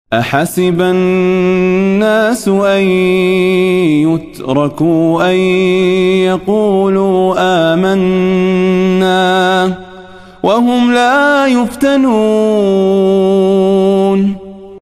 أحسب الناس أن يتركوا أن يقولوا آمنا وهم لا يفتنون